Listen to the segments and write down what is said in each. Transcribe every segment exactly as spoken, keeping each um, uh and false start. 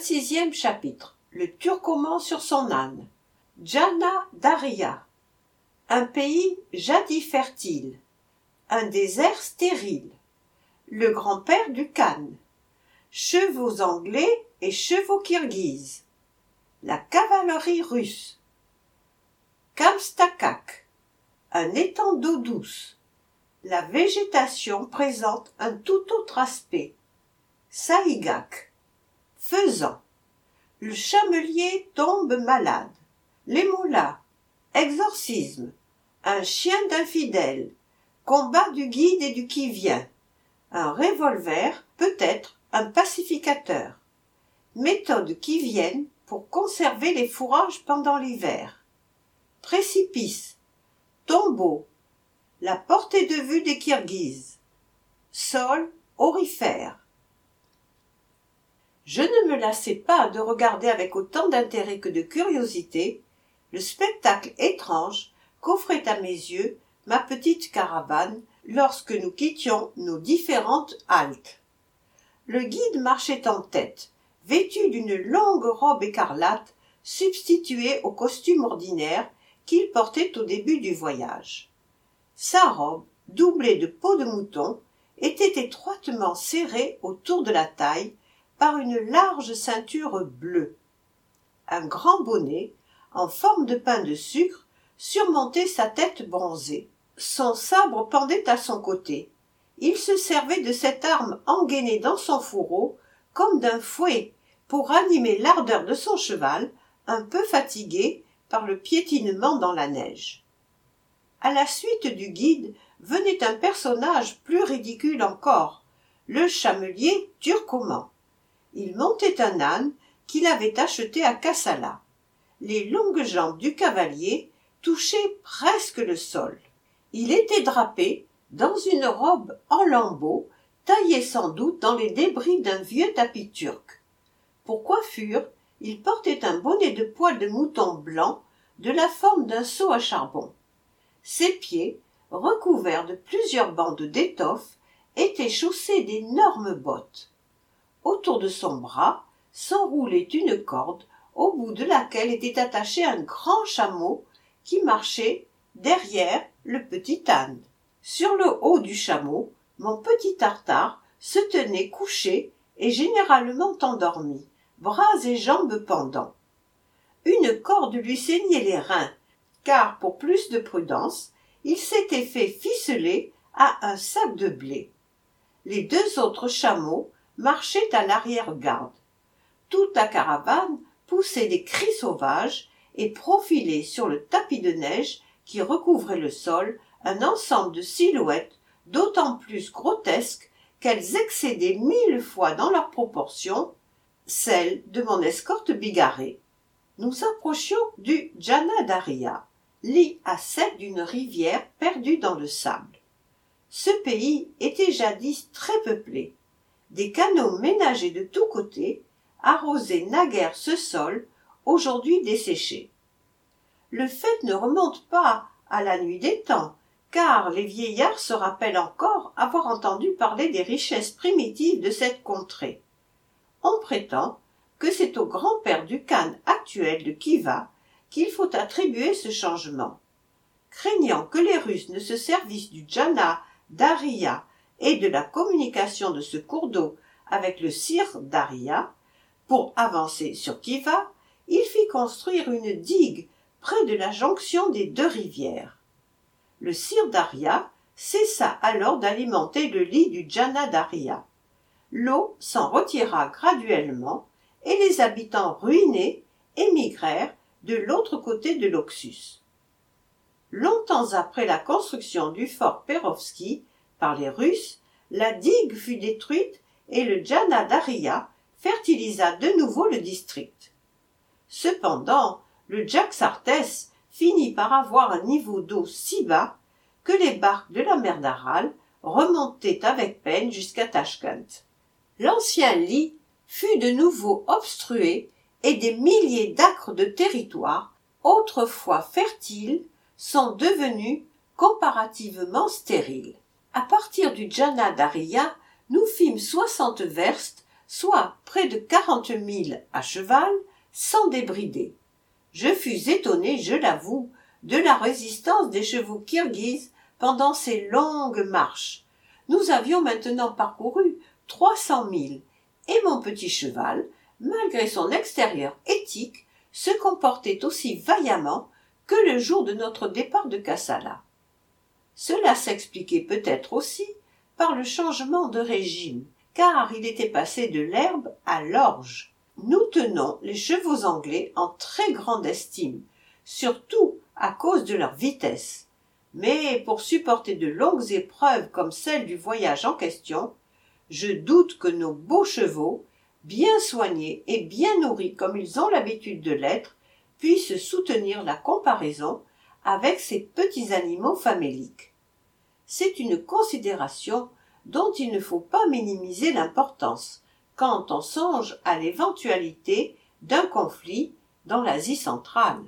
vingt-sixième chapitre. Le Turcoman sur son âne. Djana Daria. Un pays jadis fertile. Un désert stérile. Le grand-père du Khan. Chevaux anglais et chevaux kirghizes. La cavalerie russe. Kamstakak. Un étang d'eau douce. La végétation présente un tout autre aspect. Saïgak. Faisan. Le chamelier tombe malade. Les mollahs. Exorcisme. Un chien d'infidèle. Combat du guide et du qui-vient. Un revolver, peut-être un pacificateur. Méthode qui viennent pour conserver les fourrages pendant l'hiver. Précipice. Tombeau. La portée de vue des Kirghizes. Sol aurifère. Je ne me lassai pas de regarder avec autant d'intérêt que de curiosité le spectacle étrange qu'offrait à mes yeux ma petite caravane lorsque nous quittions nos différentes haltes. Le guide marchait en tête, vêtu d'une longue robe écarlate substituée au costume ordinaire qu'il portait au début du voyage. Sa robe, doublée de peau de mouton, était étroitement serrée autour de la taille par une large ceinture bleue. Un grand bonnet, en forme de pain de sucre, surmontait sa tête bronzée. Son sabre pendait à son côté. Il se servait de cette arme engainée dans son fourreau comme d'un fouet pour animer l'ardeur de son cheval, un peu fatigué par le piétinement dans la neige. À la suite du guide venait un personnage plus ridicule encore, le chamelier Turcoman. Il montait un âne qu'il avait acheté à Kassala. Les longues jambes du cavalier touchaient presque le sol. Il était drapé dans une robe en lambeaux, taillée sans doute dans les débris d'un vieux tapis turc. Pour coiffure, il portait un bonnet de poils de mouton blanc de la forme d'un seau à charbon. Ses pieds, recouverts de plusieurs bandes d'étoffe, étaient chaussés d'énormes bottes. Autour de son bras s'enroulait une corde au bout de laquelle était attaché un grand chameau qui marchait derrière le petit âne. Sur le haut du chameau, mon petit Tartare se tenait couché et généralement endormi, bras et jambes pendants. Une corde lui ceignait les reins, car pour plus de prudence, il s'était fait ficeler à un sac de blé. Les deux autres chameaux marchaient à l'arrière-garde. Toute la caravane poussait des cris sauvages et profilait sur le tapis de neige qui recouvrait le sol un ensemble de silhouettes d'autant plus grotesques qu'elles excédaient mille fois dans leurs proportions celles de mon escorte bigarrée. Nous approchions du Djana Daria, lit à sec d'une rivière perdue dans le sable. Ce pays était jadis très peuplé. Des canaux ménagés de tous côtés arrosaient naguère ce sol, aujourd'hui desséché. Le fait ne remonte pas à la nuit des temps, car les vieillards se rappellent encore avoir entendu parler des richesses primitives de cette contrée. On prétend que c'est au grand-père du Khan actuel de Khiva qu'il faut attribuer ce changement. Craignant que les Russes ne se servissent du Djana Daria et de la communication de ce cours d'eau avec le Sir Daria, pour avancer sur Khiva, il fit construire une digue près de la jonction des deux rivières. Le Sir Daria cessa alors d'alimenter le lit du Djana Daria. L'eau s'en retira graduellement et les habitants ruinés émigrèrent de l'autre côté de l'Oxus. Longtemps après la construction du fort Perovski par les Russes, la digue fut détruite et le Djana Daria fertilisa de nouveau le district. Cependant, le Jaxartès finit par avoir un niveau d'eau si bas que les barques de la mer d'Aral remontaient avec peine jusqu'à Tachkent. L'ancien lit fut de nouveau obstrué et des milliers d'acres de territoire, autrefois fertiles, sont devenus comparativement stériles. À partir du Djana Daria, nous fîmes soixante verstes soit près de quarante milles à cheval, sans débrider. Je fus étonné, je l'avoue, de la résistance des chevaux kirghizes pendant ces longues marches. Nous avions maintenant parcouru trois cents milles, et mon petit cheval, malgré son extérieur éthique, se comportait aussi vaillamment que le jour de notre départ de Kassala. Cela s'expliquait peut-être aussi par le changement de régime, car il était passé de l'herbe à l'orge. Nous tenons les chevaux anglais en très grande estime, surtout à cause de leur vitesse. Mais pour supporter de longues épreuves comme celle du voyage en question, je doute que nos beaux chevaux, bien soignés et bien nourris comme ils ont l'habitude de l'être, puissent soutenir la comparaison avec ces petits animaux faméliques. C'est une considération dont il ne faut pas minimiser l'importance quand on songe à l'éventualité d'un conflit dans l'Asie centrale.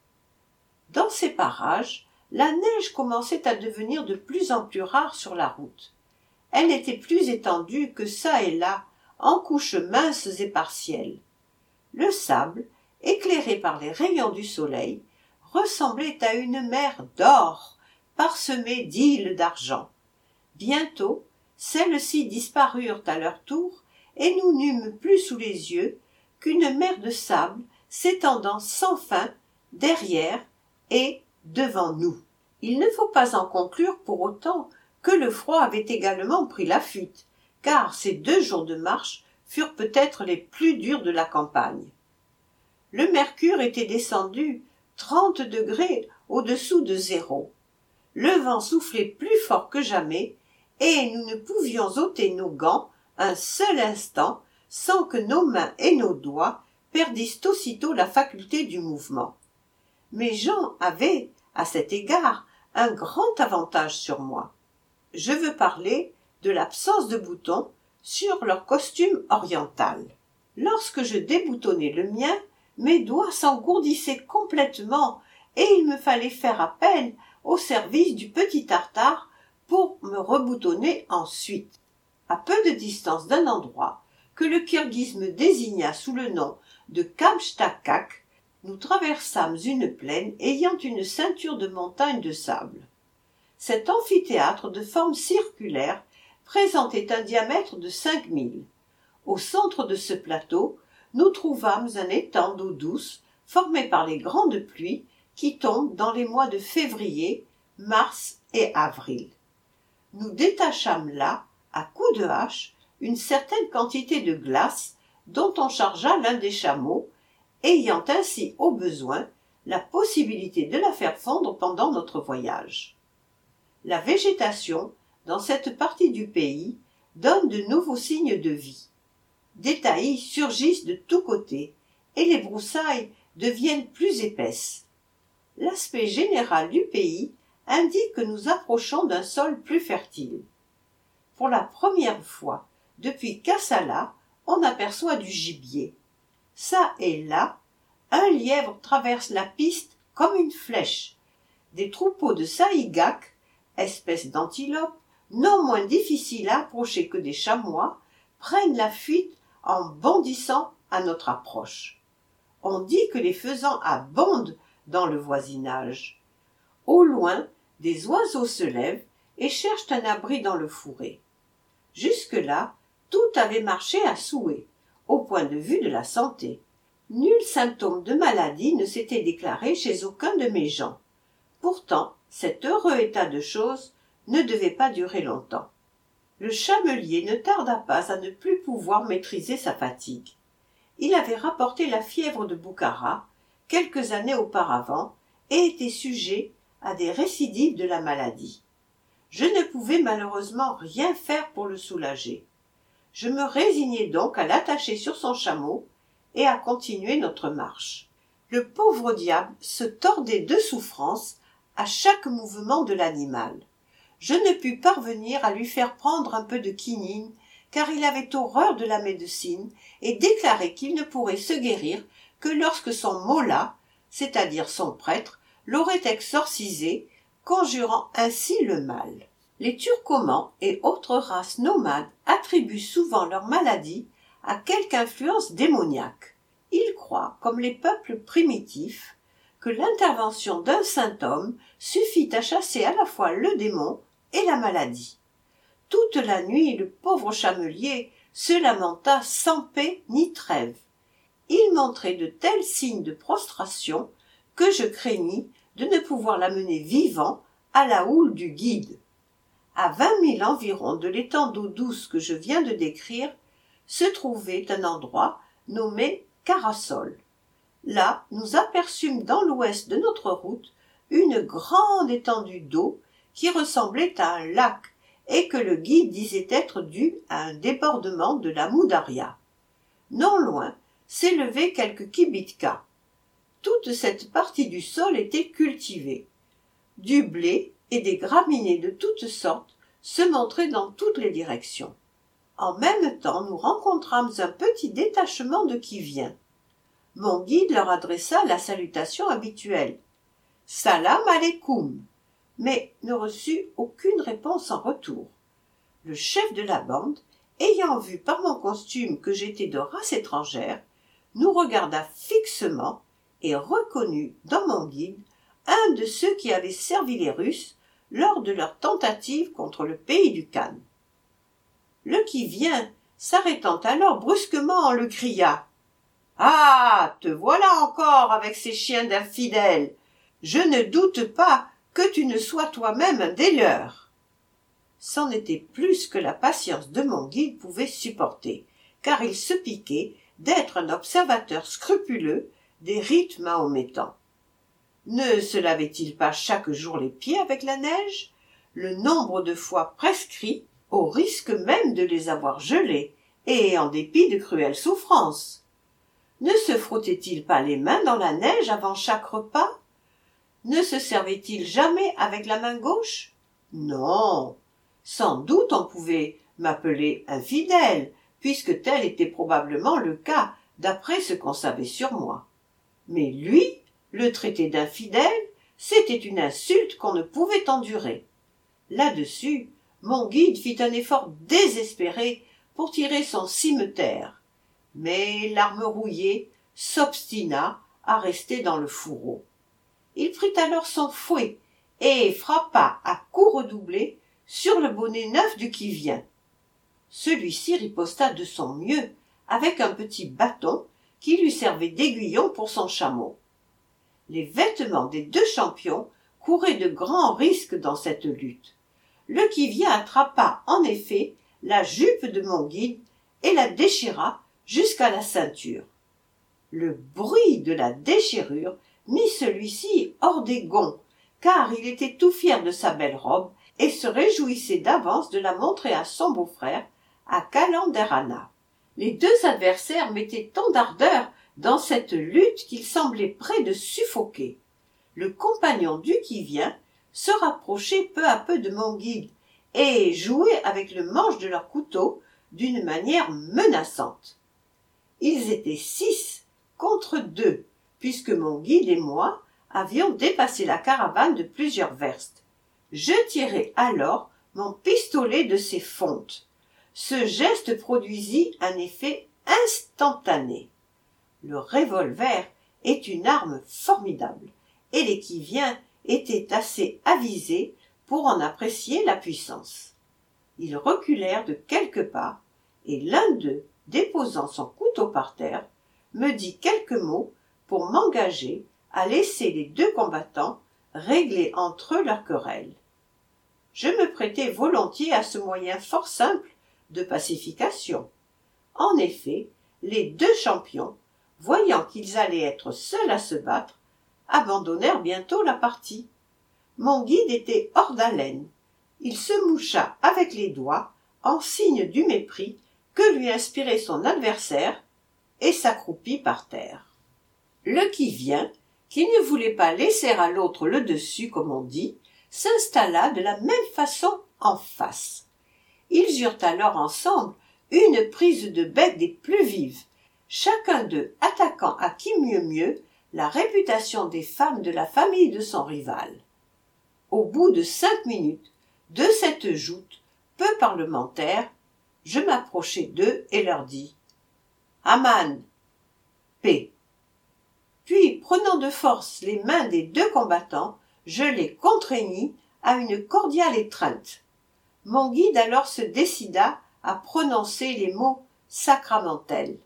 Dans ces parages, la neige commençait à devenir de plus en plus rare sur la route. Elle n'était plus étendue que çà et là, en couches minces et partielles. Le sable, éclairé par les rayons du soleil, ressemblait à une mer d'or, parsemée d'îles d'argent. Bientôt, celles-ci disparurent à leur tour, et nous n'eûmes plus sous les yeux qu'une mer de sable s'étendant sans fin derrière et devant nous. Il ne faut pas en conclure pour autant que le froid avait également pris la fuite, car ces deux jours de marche furent peut-être les plus durs de la campagne. Le mercure était descendu trente degrés au-dessous de zéro. Le vent soufflait plus fort que jamais, et nous ne pouvions ôter nos gants un seul instant sans que nos mains et nos doigts perdissent aussitôt la faculté du mouvement. Mais Jean avait, à cet égard, un grand avantage sur moi. Je veux parler de l'absence de boutons sur leur costume oriental. Lorsque je déboutonnais le mien, mes doigts s'engourdissaient complètement et il me fallait faire appel au service du petit tartare pour me reboutonner ensuite. À peu de distance d'un endroit que le kirghize désigna sous le nom de Kamchtakak, nous traversâmes une plaine ayant une ceinture de montagnes de sable. Cet amphithéâtre de forme circulaire présentait un diamètre de cinq milles. Au centre de ce plateau, nous trouvâmes un étang d'eau douce formé par les grandes pluies qui tombent dans les mois de février, mars et avril. Nous détachâmes là, à coups de hache, une certaine quantité de glace dont on chargea l'un des chameaux, ayant ainsi au besoin la possibilité de la faire fondre pendant notre voyage. La végétation, dans cette partie du pays, donne de nouveaux signes de vie. Des taillis surgissent de tous côtés, et les broussailles deviennent plus épaisses. L'aspect général du pays indique que nous approchons d'un sol plus fertile. Pour la première fois depuis Kassala, on aperçoit du gibier. Ça et là, un lièvre traverse la piste comme une flèche. Des troupeaux de saïgaks, espèces d'antilopes, non moins difficiles à approcher que des chamois, prennent la fuite en bondissant à notre approche. On dit que les faisans abondent dans le voisinage. Au loin, des oiseaux se lèvent et cherchent un abri dans le fourré. Jusque-là, tout avait marché à souhait, au point de vue de la santé. Nul symptôme de maladie ne s'était déclaré chez aucun de mes gens. Pourtant, cet heureux état de choses ne devait pas durer longtemps. Le chamelier ne tarda pas à ne plus pouvoir maîtriser sa fatigue. Il avait rapporté la fièvre de Boukhara quelques années auparavant et était sujet à des récidives de la maladie. Je ne pouvais malheureusement rien faire pour le soulager. Je me résignai donc à l'attacher sur son chameau et à continuer notre marche. Le pauvre diable se tordait de souffrance à chaque mouvement de l'animal. Je ne pus parvenir à lui faire prendre un peu de quinine, car il avait horreur de la médecine et déclarait qu'il ne pourrait se guérir que lorsque son mollah, c'est-à-dire son prêtre, l'aurait exorcisé, conjurant ainsi le mal. Les Turcomans et autres races nomades attribuent souvent leur maladie a quelque influence démoniaque. Il croit, comme les peuples primitifs, que l'intervention d'un saint homme suffit à chasser à la fois le démon et la maladie. Toute la nuit, le pauvre chamelier se lamenta sans paix ni trêve. Il montrait de tels signes de prostration que je craignis de ne pouvoir l'amener vivant à la houle du guide. À vingt milles environ de l'étang d'eau douce que je viens de décrire, se trouvait un endroit nommé Carasol. Là, nous aperçûmes dans l'ouest de notre route une grande étendue d'eau qui ressemblait à un lac et que le guide disait être due à un débordement de la Moudaria. Non loin s'élevaient quelques kibitkas. Toute cette partie du sol était cultivée. Du blé et des graminées de toutes sortes se montraient dans toutes les directions. En même temps, nous rencontrâmes un petit détachement de qui-vient. Mon guide leur adressa la salutation habituelle. « Salam aleikoum » mais ne reçut aucune réponse en retour. Le chef de la bande, ayant vu par mon costume que j'étais de race étrangère, nous regarda fixement et reconnut dans mon guide un de ceux qui avaient servi les Russes lors de leur tentative contre le pays du Khan. Le qui-vient, s'arrêtant alors brusquement, le cria. « Ah, te voilà encore avec ces chiens d'infidèles. Je ne doute pas que tu ne sois toi-même un des leurs. » C'en était plus que la patience de mon guide pouvait supporter, car il se piquait d'être un observateur scrupuleux des rites mahométans. Ne se lavait-il pas chaque jour les pieds avec la neige, le nombre de fois prescrit, au risque même de les avoir gelés, et en dépit de cruelles souffrances? Ne se frottait-il pas les mains dans la neige avant chaque repas? Ne se servait-il jamais avec la main gauche? Non. Sans doute on pouvait m'appeler infidèle, puisque tel était probablement le cas, d'après ce qu'on savait sur moi. Mais lui, le traiter d'infidèle, c'était une insulte qu'on ne pouvait endurer. Là-dessus, mon guide fit un effort désespéré pour tirer son cimeterre, mais l'arme rouillée s'obstina à rester dans le fourreau. Il prit alors son fouet et frappa à coups redoublés sur le bonnet neuf du qui-vient. Celui-ci riposta de son mieux avec un petit bâton qui lui servait d'aiguillon pour son chameau. Les vêtements des deux champions couraient de grands risques dans cette lutte. Le qui-vient attrapa en effet la jupe de mon guide et la déchira jusqu'à la ceinture. Le bruit de la déchirure mit celui-ci hors des gonds, car il était tout fier de sa belle robe et se réjouissait d'avance de la montrer à son beau-frère, à Calanderana. Les deux adversaires mettaient tant d'ardeur dans cette lutte qu'ils semblaient près de suffoquer. Le compagnon du qui-vient se rapprochait peu à peu de mon guide et jouait avec le manche de leur couteau d'une manière menaçante. Ils étaient six contre deux, puisque mon guide et moi avions dépassé la caravane de plusieurs verstes. Je tirai alors mon pistolet de ses fontes. Ce geste produisit un effet instantané. Le revolver est une arme formidable, et les qui-vient étaient assez avisés pour en apprécier la puissance. Ils reculèrent de quelques pas, et l'un d'eux, déposant son couteau par terre, me dit quelques mots pour m'engager à laisser les deux combattants régler entre eux leur querelle. Je me prêtai volontiers à ce moyen fort simple de pacification. En effet, les deux champions, voyant qu'ils allaient être seuls à se battre, abandonnèrent bientôt la partie. Mon guide était hors d'haleine. Il se moucha avec les doigts en signe du mépris que lui inspirait son adversaire et s'accroupit par terre. Le qui-vient, qui ne voulait pas laisser à l'autre le dessus, comme on dit, s'installa de la même façon en face. Ils eurent alors ensemble une prise de bec des plus vives, chacun d'eux attaquant à qui mieux mieux la réputation des femmes de la famille de son rival. Au bout de cinq minutes, de cette joute peu parlementaire, je m'approchai d'eux et leur dis Aman. Paix. Puis, prenant de force les mains des deux combattants, je les contraignis à une cordiale étreinte. Mon guide alors se décida à prononcer les mots sacramentels.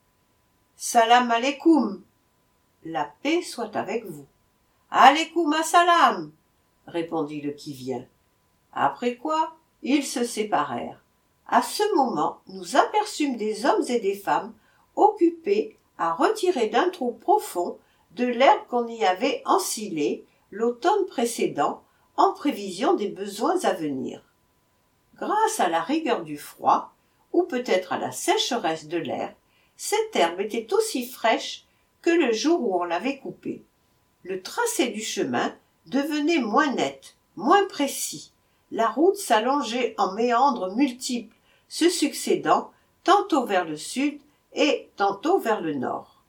Salam aleikum. La paix soit avec vous. Aleikum assalam, répondit le qui-vient. Après quoi, ils se séparèrent. À ce moment, nous aperçûmes des hommes et des femmes occupés à retirer d'un trou profond de l'herbe qu'on y avait ensilée l'automne précédent en prévision des besoins à venir. Grâce à la rigueur du froid, ou peut-être à la sécheresse de l'air, cette herbe était aussi fraîche que le jour où on l'avait coupée. Le tracé du chemin devenait moins net, moins précis. La route s'allongeait en méandres multiples, se succédant tantôt vers le sud et tantôt vers le nord.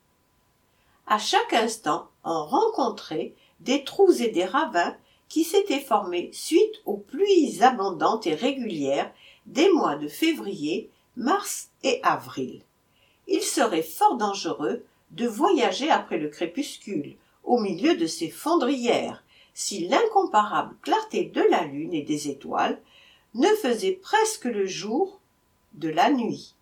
À chaque instant, on rencontrait des trous et des ravins qui s'étaient formés suite aux pluies abondantes et régulières des mois de février, mars et avril. Il serait fort dangereux de voyager après le crépuscule, au milieu de ces fondrières, si l'incomparable clarté de la lune et des étoiles ne faisait presque le jour de la nuit.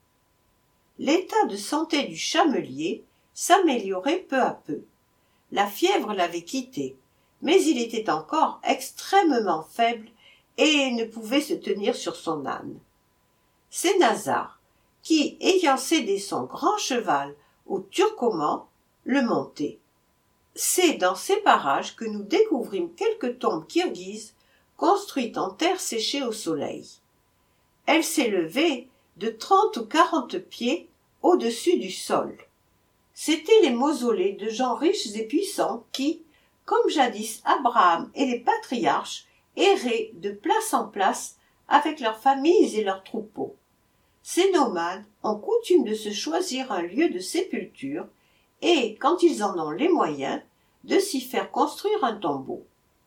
L'état de santé du chamelier s'améliorait peu à peu. La fièvre l'avait quitté, mais il était encore extrêmement faible et ne pouvait se tenir sur son âne. C'est Nazar qui, ayant cédé son grand cheval au Turcoman, le montait. C'est dans ces parages que nous découvrîmes quelques tombes kirghizes construites en terre séchée au soleil. Elles s'élevaient de trente ou quarante pieds au-dessus du sol. C'étaient les mausolées de gens riches et puissants qui, comme jadis Abraham et les patriarches, erraient de place en place avec leurs familles et leurs troupeaux. Ces nomades ont coutume de se choisir un lieu de sépulture et, quand ils en ont les moyens, de s'y faire construire un tombeau.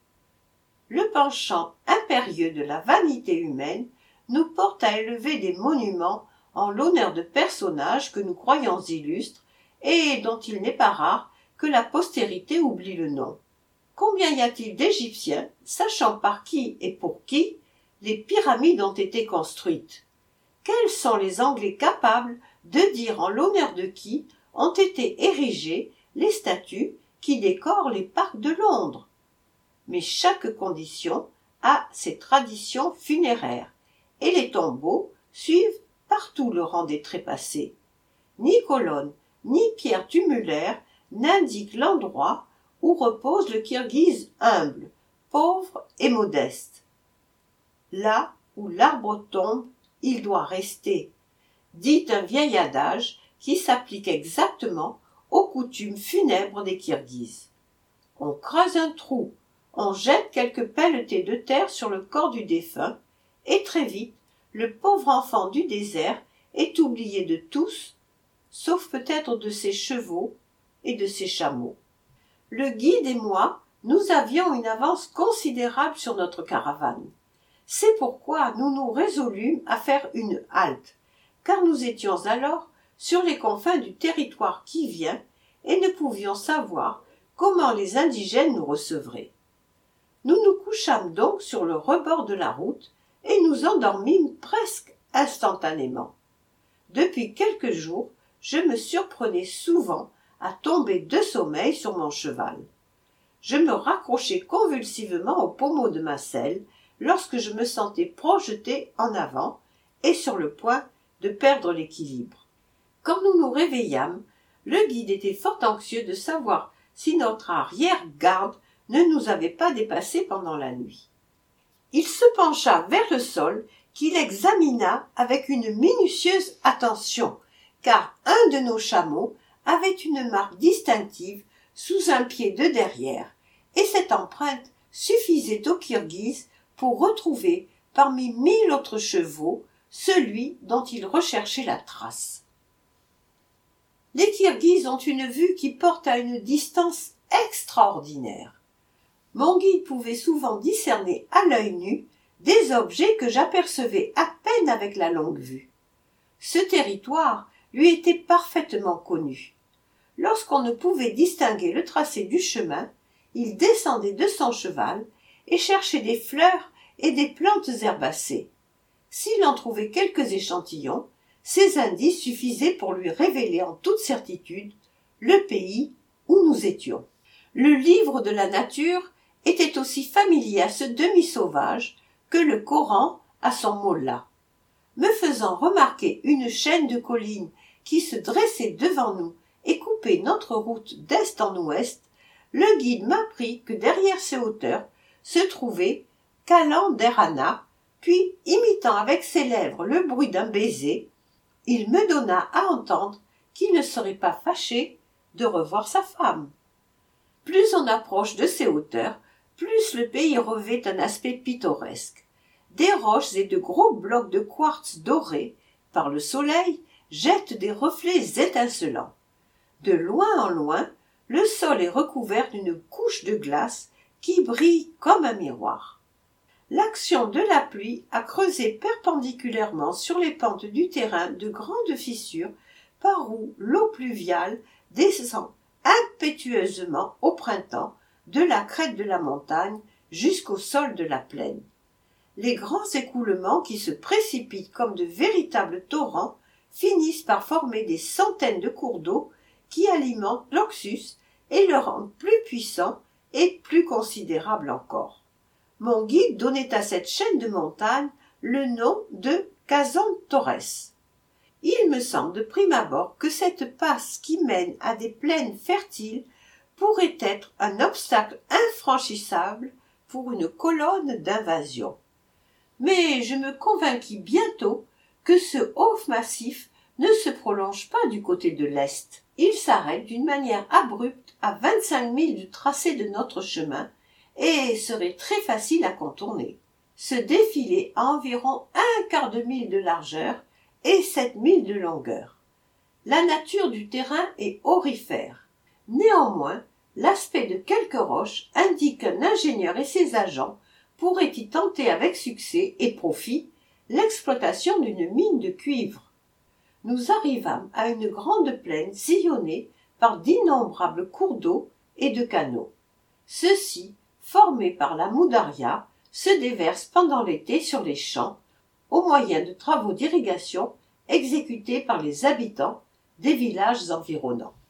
Le penchant impérieux de la vanité humaine nous porte à élever des monuments en l'honneur de personnages que nous croyons illustres et dont il n'est pas rare que la postérité oublie le nom. Combien y a-t-il d'Égyptiens, sachant par qui et pour qui les pyramides ont été construites? Quels sont les Anglais capables de dire en l'honneur de qui ont été érigées les statues qui décorent les parcs de Londres? Mais chaque condition a ses traditions funéraires, et les tombeaux suivent partout le rang des trépassés. Ni colonne, ni pierre tumulaire n'indiquent l'endroit où repose le Kirghize humble, pauvre et modeste. Là où l'arbre tombe, il doit rester, dit un vieil adage qui s'applique exactement aux coutumes funèbres des Kirghizes. On creuse un trou, on jette quelques pelletées de terre sur le corps du défunt, et très vite, le pauvre enfant du désert est oublié de tous, sauf peut-être de ses chevaux et de ses chameaux. Le guide et moi, nous avions une avance considérable sur notre caravane. C'est pourquoi nous nous résolûmes à faire une halte, car nous étions alors sur les confins du territoire qui vient et ne pouvions savoir comment les indigènes nous recevraient. Nous nous couchâmes donc sur le rebord de la route et nous endormîmes presque instantanément. Depuis quelques jours, je me surprenais souvent à tomber de sommeil sur mon cheval. Je me raccrochais convulsivement au pommeau de ma selle lorsque je me sentais projeté en avant et sur le point de perdre l'équilibre. Quand nous nous réveillâmes, le guide était fort anxieux de savoir si notre arrière-garde ne nous avait pas dépassés pendant la nuit. Il se pencha vers le sol, qu'il examina avec une minutieuse attention, car un de nos chameaux avait une marque distinctive sous un pied de derrière, et cette empreinte suffisait aux Kirghizes pour retrouver parmi mille autres chevaux celui dont ils recherchaient la trace. Les Kirghizes ont une vue qui porte à une distance extraordinaire. Mon guide pouvait souvent discerner à l'œil nu des objets que j'apercevais à peine avec la longue vue. Ce territoire lui était parfaitement connu. Lorsqu'on ne pouvait distinguer le tracé du chemin, il descendait de son cheval et cherchait des fleurs et des plantes herbacées. S'il en trouvait quelques échantillons, ces indices suffisaient pour lui révéler en toute certitude le pays où nous étions. Le livre de la nature était aussi familier à ce demi-sauvage que le Coran à son mollah. Me faisant remarquer une chaîne de collines qui se dressait devant nous et coupait notre route d'est en ouest, le guide m'apprit que derrière ces hauteurs se trouvait Calan d'Erana, puis, imitant avec ses lèvres le bruit d'un baiser, il me donna à entendre qu'il ne serait pas fâché de revoir sa femme. Plus on approche de ces hauteurs, plus le pays revêt un aspect pittoresque. Des roches et de gros blocs de quartz dorés par le soleil jettent des reflets étincelants. De loin en loin, le sol est recouvert d'une couche de glace qui brille comme un miroir. L'action de la pluie a creusé perpendiculairement sur les pentes du terrain de grandes fissures par où l'eau pluviale descend impétueusement au printemps de la crête de la montagne jusqu'au sol de la plaine. Les grands écoulements qui se précipitent comme de véritables torrents finissent par former des centaines de cours d'eau qui alimentent l'Oxus et le rendent plus puissant et plus considérable encore. Mon guide donnait à cette chaîne de montagnes le nom de Kazan Torres. Il me semble de prime abord que cette passe qui mène à des plaines fertiles pourrait être un obstacle infranchissable pour une colonne d'invasion. Mais je me convainquis bientôt que ce haut massif ne se prolonge pas du côté de l'est. Il s'arrête d'une manière abrupte à vingt-cinq milles du tracé de notre chemin et serait très facile à contourner. Ce défilé a environ un quart de mille de largeur et sept milles de longueur. La nature du terrain est aurifère. Néanmoins, l'aspect de quelques roches indique qu'un ingénieur et ses agents pourraient y tenter avec succès et profit l'exploitation d'une mine de cuivre. Nous arrivâmes à une grande plaine sillonnée par d'innombrables cours d'eau et de canaux. Ceux-ci, formés par la Moudaria, se déversent pendant l'été sur les champs, au moyen de travaux d'irrigation exécutés par les habitants des villages environnants.